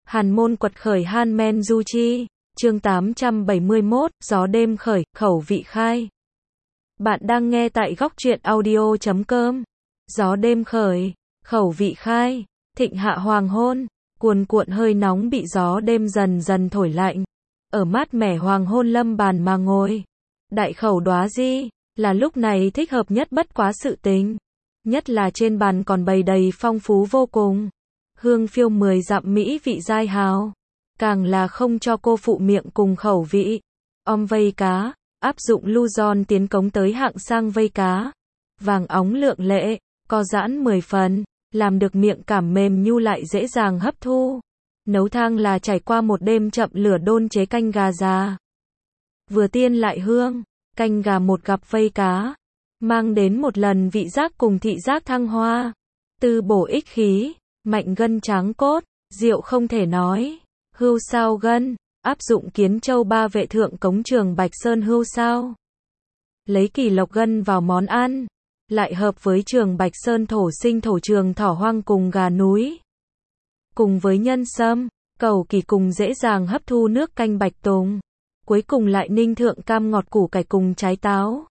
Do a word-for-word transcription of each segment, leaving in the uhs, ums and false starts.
Hàn môn quật khởi Han Men Du Chi, chương tám trăm bảy mươi mốt, gió đêm khởi, khẩu vị khai. Bạn đang nghe tại góc truyện audio chấm com. Gió đêm khởi, khẩu vị khai, thịnh hạ hoàng hôn, cuồn cuộn hơi nóng bị gió đêm dần dần thổi lạnh. Ở mát mẻ hoàng hôn lâm bàn mà ngồi. Đại khẩu đóa di, là lúc này thích hợp nhất bất quá sự tình. Nhất là trên bàn còn bày đầy phong phú vô cùng. Hương phiêu mười dặm mỹ vị dai hào. Càng là không cho cô phụ miệng cùng khẩu vị. Om vây cá, áp dụng lưu giòn tiến cống tới hạng sang vây cá. Vàng óng lượng lệ, co giãn mười phần, làm được miệng cảm mềm nhu lại dễ dàng hấp thu. Nấu thang là trải qua một đêm chậm lửa đôn chế canh gà già. Vừa tiên lại hương, canh gà một gặp vây cá. Mang đến một lần vị giác cùng thị giác thăng hoa. Tư bổ ích khí, mạnh gân tráng cốt, rượu không thể nói. Hưu sao gân, áp dụng kiến châu ba vệ thượng cống trường Bạch Sơn hưu sao. Lấy kỳ lộc gân vào món ăn, lại hợp với trường Bạch Sơn thổ sinh thổ trường thỏ hoang cùng gà núi. Cùng với nhân sâm, cầu kỳ cùng dễ dàng hấp thu nước canh bạch tùng. Cuối cùng lại ninh thượng cam ngọt củ cải cùng trái táo.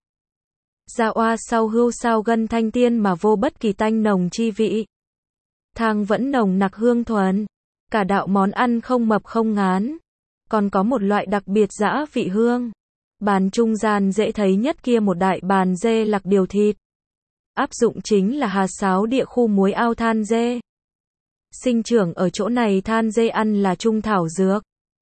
Ra oa sau hưu sao gân thanh tiên mà vô bất kỳ tanh nồng chi vị. Thang vẫn nồng nặc hương thuần. Cả đạo món ăn không mập không ngán. Còn có một loại đặc biệt dã vị hương. Bàn trung gian dễ thấy nhất kia một đại bàn dê lạc điều thịt. Áp dụng chính là hà sáo địa khu muối ao than dê. Sinh trưởng ở chỗ này than dê ăn là trung thảo dược.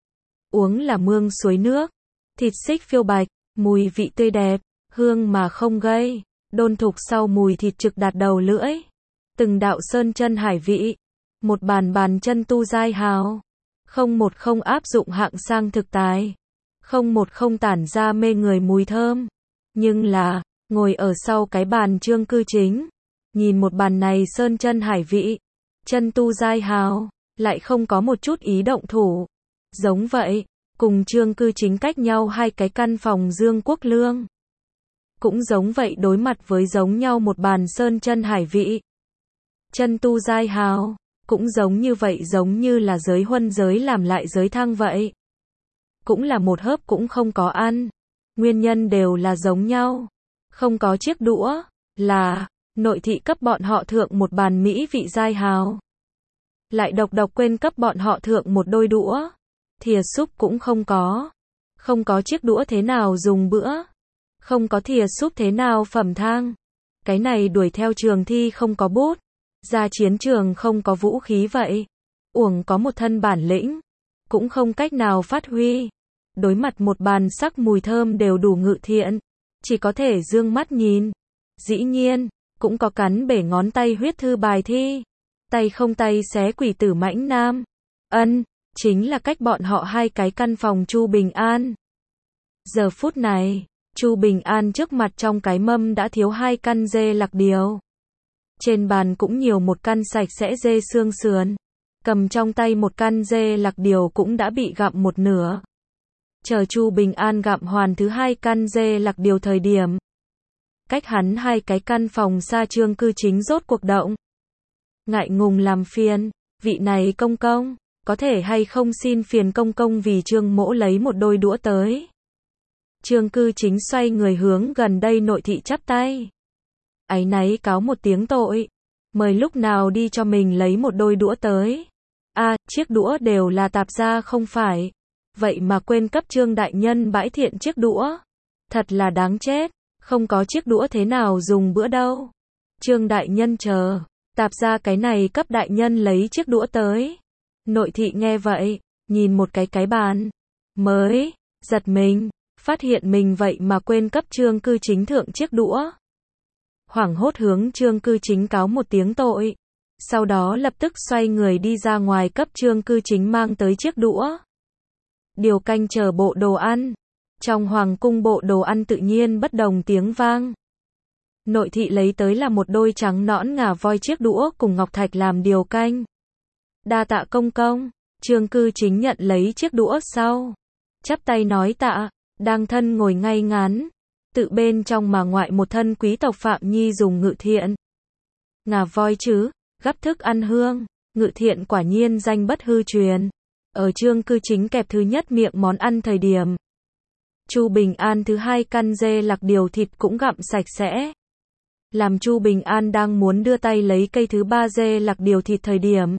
Uống là mương suối nước. Thịt xích phiêu bạch, mùi vị tươi đẹp, hương mà không gây. Đôn thục sau mùi thịt trực đạt đầu lưỡi. Từng đạo sơn chân hải vị. Một bàn bàn chân tu dai hào. Không một không áp dụng hạng sang thực tài. Không một không tản ra mê người mùi thơm. Nhưng là, ngồi ở sau cái bàn trương cư chính. Nhìn một bàn này sơn chân hải vị. Chân tu dai hào. Lại không có một chút ý động thủ. Giống vậy, cùng trương cư chính cách nhau hai cái căn phòng Dương Quốc Lương. Cũng giống vậy đối mặt với giống nhau một bàn sơn chân hải vị. Chân tu dai hào. Cũng giống như vậy giống như là giới huân giới làm lại giới thang vậy. Cũng là một hớp cũng không có ăn. Nguyên nhân đều là giống nhau. Không có chiếc đũa, là, nội thị cấp bọn họ thượng một bàn mỹ vị dai hào. Lại độc độc quên cấp bọn họ thượng một đôi đũa. Thìa súp cũng không có. Không có chiếc đũa thế nào dùng bữa. Không có thìa súp thế nào phẩm thang. Cái này đuổi theo trường thi không có bút. Ra chiến trường không có vũ khí vậy. Uổng có một thân bản lĩnh. Cũng không cách nào phát huy. Đối mặt một bàn sắc mùi thơm đều đủ ngự thiện. Chỉ có thể dương mắt nhìn. Dĩ nhiên, cũng có cắn bể ngón tay huyết thư bài thi. Tay không tay xé quỷ tử mãnh nam. Ân, chính là cách bọn họ hai cái căn phòng Chu Bình An. Giờ phút này, Chu Bình An trước mặt trong cái mâm đã thiếu hai căn dê lạc điều. Trên bàn cũng nhiều một căn sạch sẽ dê xương sườn. Cầm trong tay một căn dê lạc điều cũng đã bị gặm một nửa. Chờ Chu Bình An gặm hoàn thứ hai căn dê lạc điều thời điểm. Cách hắn hai cái căn phòng xa trương cư chính rốt cuộc động. Ngại ngùng làm phiền, vị này công công, có thể hay không xin phiền công công vì trương mỗ lấy một đôi đũa tới. Trương cư chính xoay người hướng gần đây nội thị chắp tay. Áy náy cáo một tiếng tội. Mời lúc nào đi cho mình lấy một đôi đũa tới. A, à, chiếc đũa đều là tạp gia không phải. Vậy mà quên cấp trương đại nhân bãi thiện chiếc đũa. Thật là đáng chết. Không có chiếc đũa thế nào dùng bữa đâu. Trương đại nhân chờ. Tạp gia cái này cấp đại nhân lấy chiếc đũa tới. Nội thị nghe vậy. Nhìn một cái cái bàn. Mới. Giật mình. Phát hiện mình vậy mà quên cấp trương cư chính thượng chiếc đũa. Hoảng hốt hướng trương cư chính cáo một tiếng tội. Sau đó lập tức xoay người đi ra ngoài cấp trương cư chính mang tới chiếc đũa. Điều canh chờ bộ đồ ăn. Trong hoàng cung bộ đồ ăn tự nhiên bất đồng tiếng vang. Nội thị lấy tới là một đôi trắng nõn ngà voi chiếc đũa cùng ngọc thạch làm điều canh. Đa tạ công công. Trương cư chính nhận lấy chiếc đũa sau. Chắp tay nói tạ, đang thân ngồi ngay ngắn. Tự bên trong mà ngoại một thân quý tộc Phạm Nhi dùng ngự thiện. Ngà voi chứ, gắp thức ăn hương, ngự thiện quả nhiên danh bất hư truyền. Ở chương cư chính kẹp thứ nhất miệng món ăn thời điểm. Chu Bình An thứ hai căn dê lạc điều thịt cũng gặm sạch sẽ. Làm Chu Bình An đang muốn đưa tay lấy cây thứ ba dê lạc điều thịt thời điểm.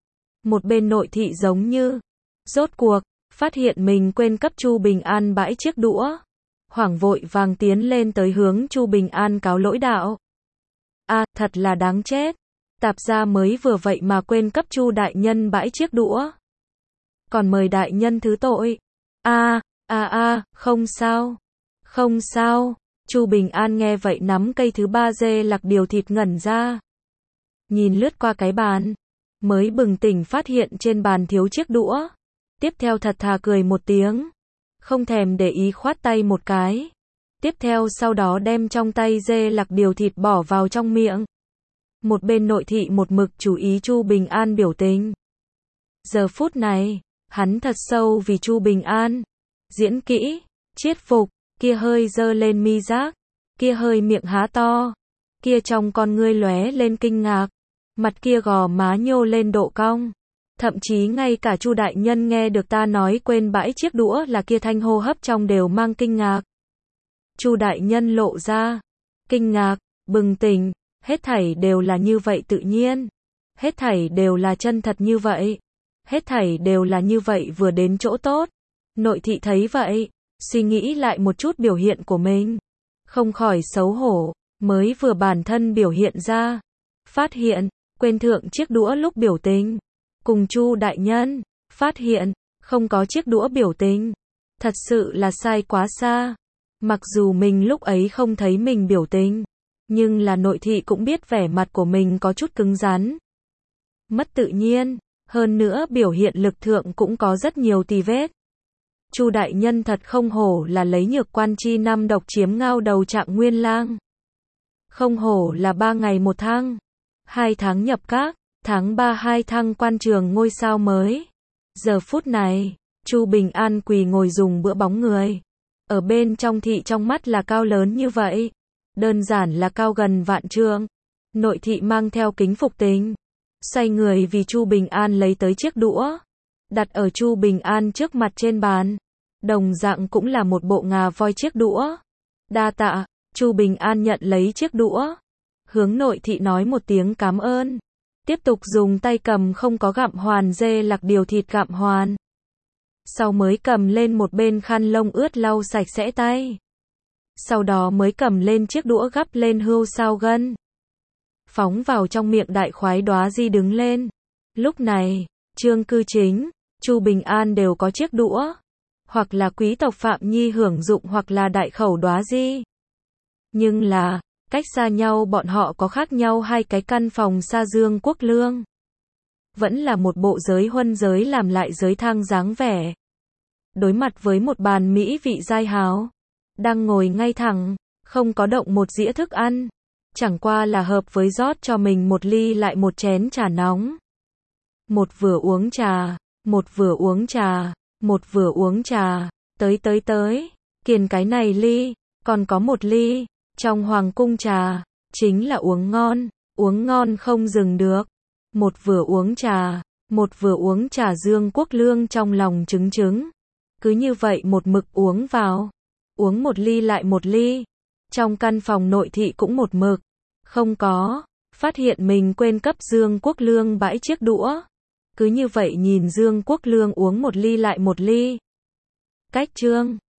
Một bên nội thị giống như rốt cuộc phát hiện mình quên cấp Chu Bình An bãi chiếc đũa. Hoảng vội vàng tiến lên tới hướng Chu Bình An cáo lỗi đạo. A, à, thật là đáng chết. Tạp gia mới vừa vậy mà quên cấp Chu đại nhân bãi chiếc đũa. Còn mời đại nhân thứ tội. A, a a, không sao. Không sao. Chu Bình An nghe vậy nắm cây thứ ba dê lạc điều thịt ngẩn ra. Nhìn lướt qua cái bàn. Mới bừng tỉnh phát hiện trên bàn thiếu chiếc đũa. Tiếp theo thật thà cười một tiếng. Không thèm để ý khoát tay một cái. Tiếp theo sau đó đem trong tay dê lạc điều thịt bỏ vào trong miệng. Một bên nội thị một mực chú ý Chu Bình An biểu tình. Giờ phút này, hắn thật sâu vì Chu Bình An. Diễn kỹ, chiết phục, kia hơi dơ lên mi giác, kia hơi miệng há to, kia trong con ngươi lóe lên kinh ngạc, mặt kia gò má nhô lên độ cong. Thậm chí ngay cả Chu đại nhân nghe được ta nói quên bãi chiếc đũa là kia thanh hô hấp trong đều mang kinh ngạc. Chu đại nhân lộ ra kinh ngạc, bừng tỉnh, hết thảy đều là như vậy tự nhiên, hết thảy đều là chân thật như vậy, hết thảy đều là như vậy vừa đến chỗ tốt. Nội thị thấy vậy, suy nghĩ lại một chút biểu hiện của mình, không khỏi xấu hổ, mới vừa bản thân biểu hiện ra, phát hiện quên thượng chiếc đũa lúc biểu tình, cùng Chu đại nhân phát hiện không có chiếc đũa biểu tình, thật sự là sai quá xa. Mặc dù mình lúc ấy không thấy mình biểu tình, nhưng là nội thị cũng biết vẻ mặt của mình có chút cứng rắn, mất tự nhiên, hơn nữa biểu hiện lực thượng cũng có rất nhiều tì vết. Chu đại nhân thật không hổ là lấy nhược quan chi năm độc chiếm ngao đầu Trạng Nguyên Lang. Không hổ là ba ngày một thăng, hai tháng nhập các, tháng ba hai thăng quan trường ngôi sao mới. Giờ phút này, Chu Bình An quỳ ngồi dùng bữa bóng người. Ở bên trong thị trong mắt là cao lớn như vậy. Đơn giản là cao gần vạn trượng. Nội thị mang theo kính phục tính. Xoay người vì Chu Bình An lấy tới chiếc đũa. Đặt ở Chu Bình An trước mặt trên bàn. Đồng dạng cũng là một bộ ngà voi chiếc đũa. Đa tạ, Chu Bình An nhận lấy chiếc đũa. Hướng nội thị nói một tiếng cảm ơn. Tiếp tục dùng tay cầm không có gặm hoàn dê lạc điều thịt gặm hoàn. Sau mới cầm lên một bên khăn lông ướt lau sạch sẽ tay. Sau đó mới cầm lên chiếc đũa gắp lên hươu sao gân. Phóng vào trong miệng đại khoái Đóa Di đứng lên. Lúc này, Trương Cư Chính, Chu Bình An đều có chiếc đũa. Hoặc là quý tộc Phạm Nhi hưởng dụng hoặc là đại khẩu Đóa Di. Nhưng là, cách xa nhau bọn họ có khác nhau hai cái căn phòng xa Dương Quốc Lương. Vẫn là một bộ giới huân giới làm lại giới thang dáng vẻ. Đối mặt với một bàn mỹ vị giai hào. Đang ngồi ngay thẳng, không có động một dĩa thức ăn. Chẳng qua là hợp với rót cho mình một ly lại một chén trà nóng. Một vừa uống trà, một vừa uống trà, một vừa uống trà, tới tới tới, kiền cái này ly, còn có một ly, trong hoàng cung trà, chính là uống ngon, uống ngon không dừng được. Một vừa uống trà, một vừa uống trà Dương Quốc Lương trong lòng trứng trứng. Cứ như vậy một mực uống vào, uống một ly lại một ly. Trong căn phòng nội thị cũng một mực, không có, phát hiện mình quên cấp Dương Quốc Lương bãi chiếc đũa. Cứ như vậy nhìn Dương Quốc Lương uống một ly lại một ly. Cách chương